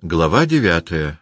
Глава 9.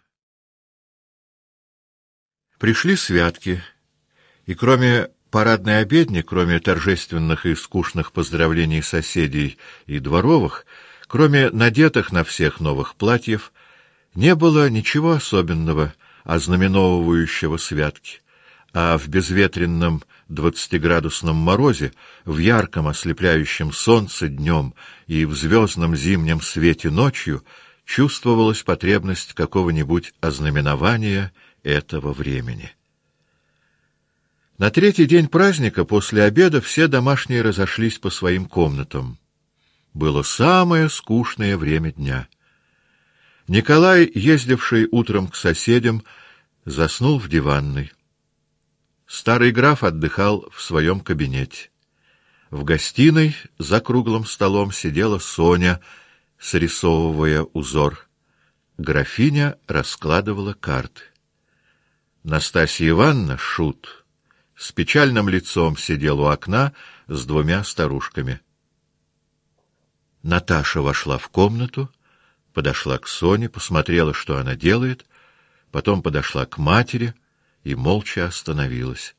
Пришли святки, и кроме парадной обедни, кроме торжественных и скучных поздравлений соседей и дворовых, кроме надетых на всех новых платьев, не было ничего особенного, ознаменовывающего святки, а в безветренном 20-градусном морозе, в ярком ослепляющем солнце днем и в звездном зимнем свете ночью чувствовалась потребность какого-нибудь ознаменования этого времени. На третий день праздника после обеда все домашние разошлись по своим комнатам. Было самое скучное время дня. Николай, ездивший утром к соседям, заснул в диванной. Старый граф отдыхал в своем кабинете. В гостиной за круглым столом сидела Соня, срисовывая узор. Графиня раскладывала карты. Настасья Ивановна, шут, с печальным лицом сидел у окна с двумя старушками. Наташа вошла в комнату, подошла к Соне, посмотрела, что она делает, потом подошла к матери и молча остановилась.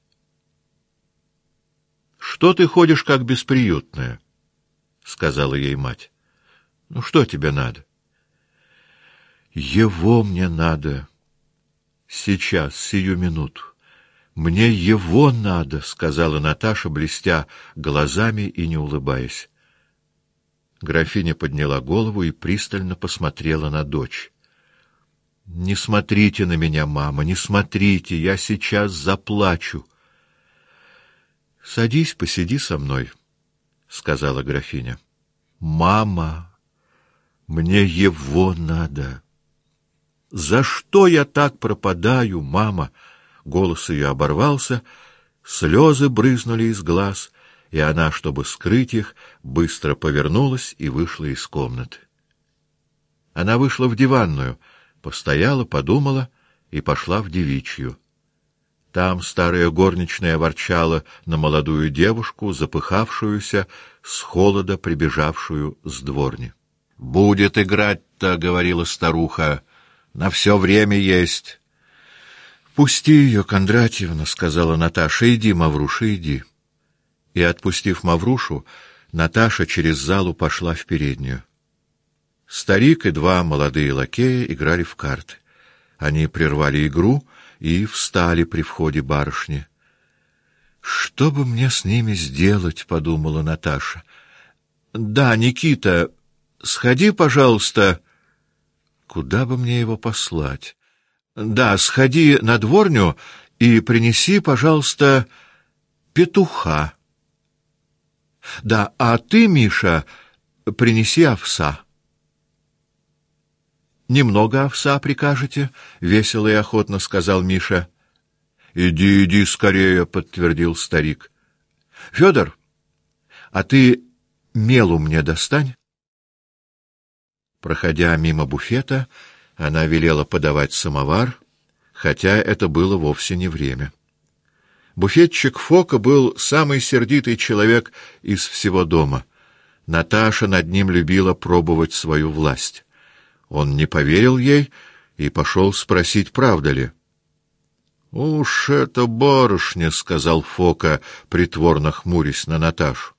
— Что ты ходишь как бесприютная? — сказала ей мать. — Ну, что тебе надо? — Его мне надо. Сейчас, сию минуту. Мне его надо, — сказала Наташа, блестя глазами и не улыбаясь. Графиня подняла голову и пристально посмотрела на дочь. — Не смотрите на меня, мама, не смотрите, я сейчас заплачу. — Садись, посиди со мной, — сказала графиня. — Мама, мне его надо. — За что я так пропадаю, мама? Голос ее оборвался, слезы брызнули из глаз, и она, чтобы скрыть их, быстро повернулась и вышла из комнаты. Она вышла в диванную, постояла, подумала и пошла в девичью. Там старая горничная ворчала на молодую девушку, запыхавшуюся, с холода прибежавшую с дворни. — Будет играть-то, — говорила старуха, — на все время есть. — Пусти ее, Кондратьевна, — сказала Наташа. — Иди, Мавруша, иди. И, отпустив Маврушу, Наташа через залу пошла в переднюю. Старик и два молодые лакея играли в карты. Они прервали игру и встали при входе барышни. «Что бы мне с ними сделать?» — подумала Наташа. «Да, Никита, сходи, пожалуйста». «Куда бы мне его послать?» «Да, сходи на дворню и принеси, пожалуйста, петуха». «Да, а ты, Миша, принеси овса». «Немного овса прикажете?» — весело и охотно сказал Миша. «Иди, иди скорее», — подтвердил старик. «Федор, а ты мелу мне достань». Проходя мимо буфета, она велела подавать самовар, хотя это было вовсе не время. Буфетчик Фока был самый сердитый человек из всего дома. Наташа над ним любила пробовать свою власть. Он не поверил ей и пошел спросить, правда ли. — Уж это барышня, — сказал Фока, притворно хмурясь на Наташу.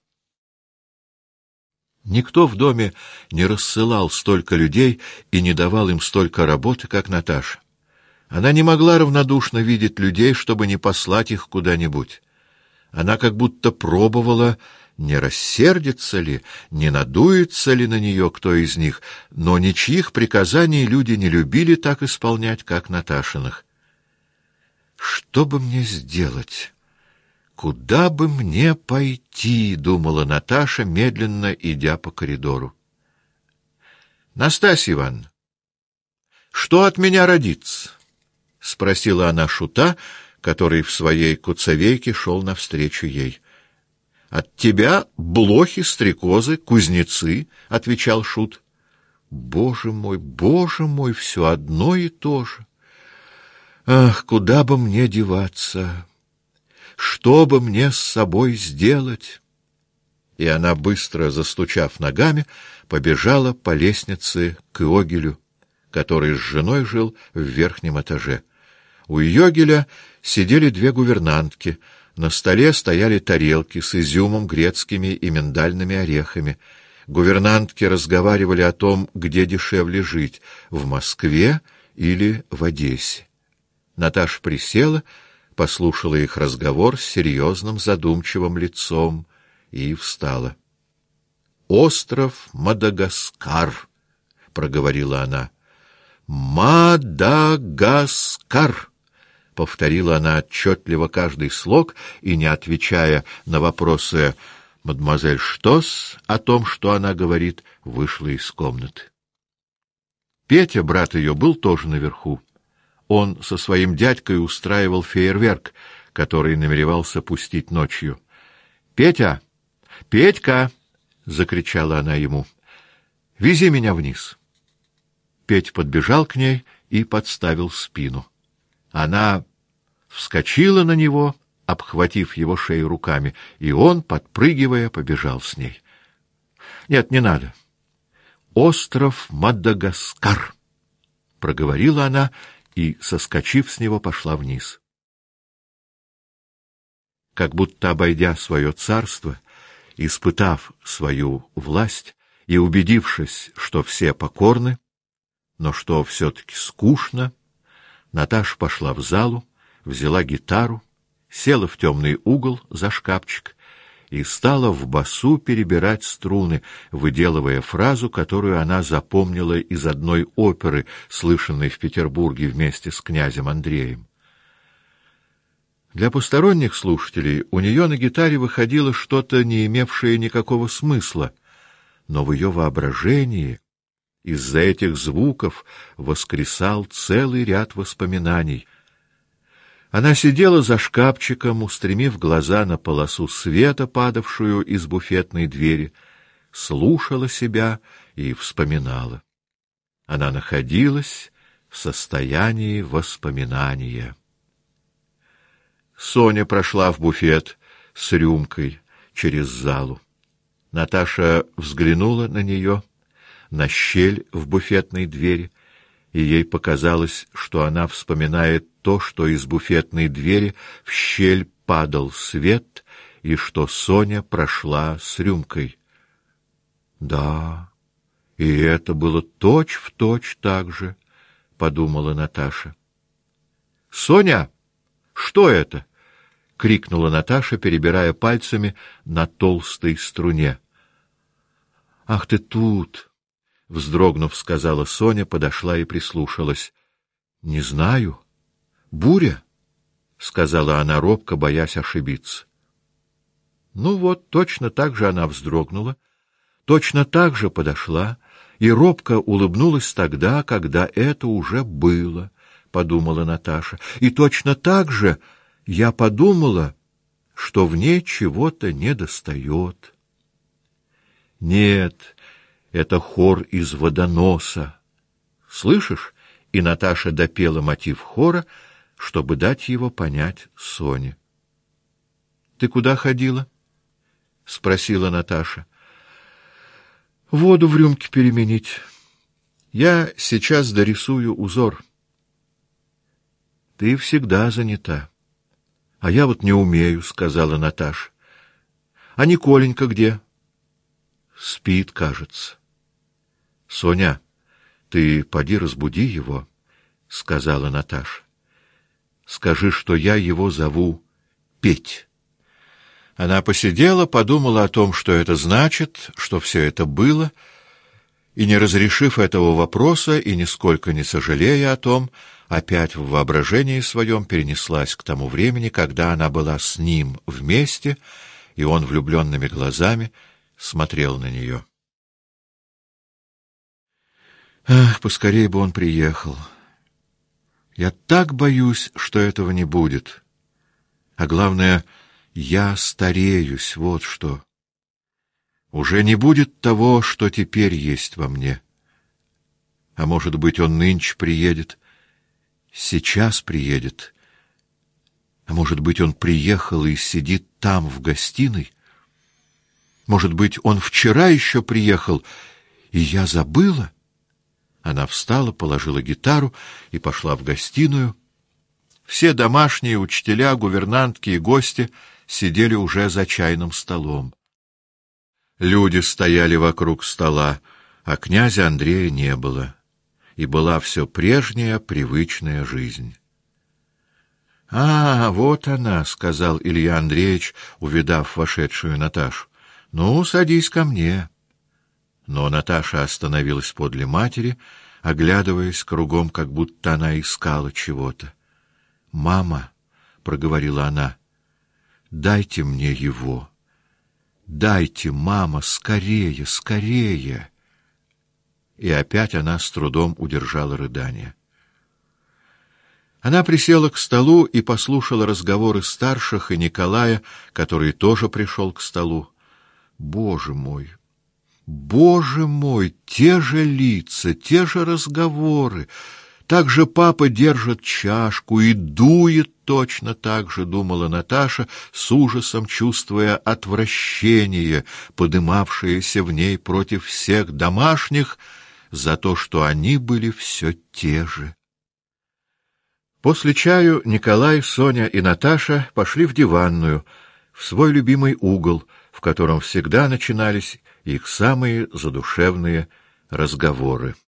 Никто в доме не рассылал столько людей и не давал им столько работы, как Наташа. Она не могла равнодушно видеть людей, чтобы не послать их куда-нибудь. Она как будто пробовала, не рассердится ли, не надуется ли на нее кто из них, но ничьих приказаний люди не любили так исполнять, как Наташиных. «Что бы мне сделать? Куда бы мне пойти?» — думала Наташа, медленно идя по коридору. «Настасья Ивановна, что от меня родится?» — спросила она шута, который в своей куцовейке шел навстречу ей. — От тебя блохи, стрекозы, кузнецы, — отвечал шут. — Боже мой, все одно и то же. Ах, куда бы мне деваться? Что бы мне с собой сделать? И она, быстро застучав ногами, побежала по лестнице к Иогелю, который с женой жил в верхнем этаже. У Йогеля сидели две гувернантки, на столе стояли тарелки с изюмом, грецкими и миндальными орехами. Гувернантки разговаривали о том, где дешевле жить — в Москве или в Одессе. Наташа присела, послушала их разговор с серьезным задумчивым лицом и встала. «Остров Мадагаскар», — проговорила она. «Мадагаскар», — повторила она отчетливо каждый слог и, не отвечая на вопросы мадемуазель Штос о том, что она говорит, вышла из комнаты. Петя, брат ее, был тоже наверху. Он со своим дядькой устраивал фейерверк, который намеревался пустить ночью. «Петя! Петька!» — закричала она ему. «Вези меня вниз!» Петя подбежал к ней и подставил спину. Она вскочила на него, обхватив его шею руками, и он, подпрыгивая, побежал с ней. «Нет, не надо. Остров Мадагаскар!» — проговорила она и, соскочив с него, пошла вниз. Как будто обойдя свое царство, испытав свою власть и убедившись, что все покорны, но что все-таки скучно, Наташа пошла в залу, взяла гитару, села в темный угол за шкафчик и стала в басу перебирать струны, выделывая фразу, которую она запомнила из одной оперы, слышанной в Петербурге вместе с князем Андреем. Для посторонних слушателей у нее на гитаре выходило что-то, не имевшее никакого смысла, но в ее воображении из-за этих звуков воскресал целый ряд воспоминаний. Она сидела за шкафчиком, устремив глаза на полосу света, падавшую из буфетной двери, слушала себя и вспоминала. Она находилась в состоянии воспоминания. Соня прошла в буфет с рюмкой через залу. Наташа взглянула на нее, на щель в буфетной двери, и ей показалось, что она вспоминает то, что из буфетной двери в щель падал свет, и что Соня прошла с рюмкой. «Да, и это было точь-в-точь так же», — подумала Наташа. «Соня, что это?» — крикнула Наташа, перебирая пальцами на толстой струне. «Ах ты тут!» — вздрогнув, сказала Соня, подошла и прислушалась. «Не знаю. Буря?» — сказала она робко, боясь ошибиться. Ну вот, точно так же она вздрогнула, точно так же подошла и робко улыбнулась тогда, когда это уже было, — подумала Наташа. И точно так же я подумала, что в ней чего-то недостает. Нет, это хор из водоноса. Слышишь? И Наташа допела мотив хора, чтобы дать его понять Соне. — Ты куда ходила? — спросила Наташа. — Воду в рюмке переменить. Я сейчас дорисую узор. — Ты всегда занята. — А я вот не умею, — сказала Наташа. — А Николенька где? — Спит, кажется. — Соня, ты поди разбуди его, — сказала Наташа. — Скажи, что я его зову Петь. Она посидела, подумала о том, что это значит, что все это было, и, не разрешив этого вопроса и нисколько не сожалея о том, опять в воображении своем перенеслась к тому времени, когда она была с ним вместе, и он влюбленными глазами смотрел на нее. Ах, поскорей бы он приехал. Я так боюсь, что этого не будет. А главное, я стареюсь, вот что. Уже не будет того, что теперь есть во мне. А может быть, он нынче приедет, сейчас приедет. А может быть, он приехал и сидит там, в гостиной. Может быть, он вчера еще приехал, и я забыла. Она встала, положила гитару и пошла в гостиную. Все домашние, учителя, гувернантки и гости сидели уже за чайным столом. Люди стояли вокруг стола, а князя Андрея не было, и была все прежняя привычная жизнь. — А, вот она, — сказал Илья Андреевич, увидав вошедшую Наташу. — Ну, садись ко мне. Но Наташа остановилась подле матери, оглядываясь кругом, как будто она искала чего-то. — Мама, — проговорила она, — дайте мне его. Дайте, мама, скорее, скорее. И опять она с трудом удержала рыдание. Она присела к столу и послушала разговоры старших и Николая, который тоже пришел к столу. Боже мой! Боже мой! Те же лица, те же разговоры! Так же папа держит чашку и дует точно так же, думала Наташа, с ужасом чувствуя отвращение, подымавшееся в ней против всех домашних, за то, что они были все те же. После чаю Николай, Соня и Наташа пошли в диванную, в свой любимый угол, в котором всегда начинались их самые задушевные разговоры.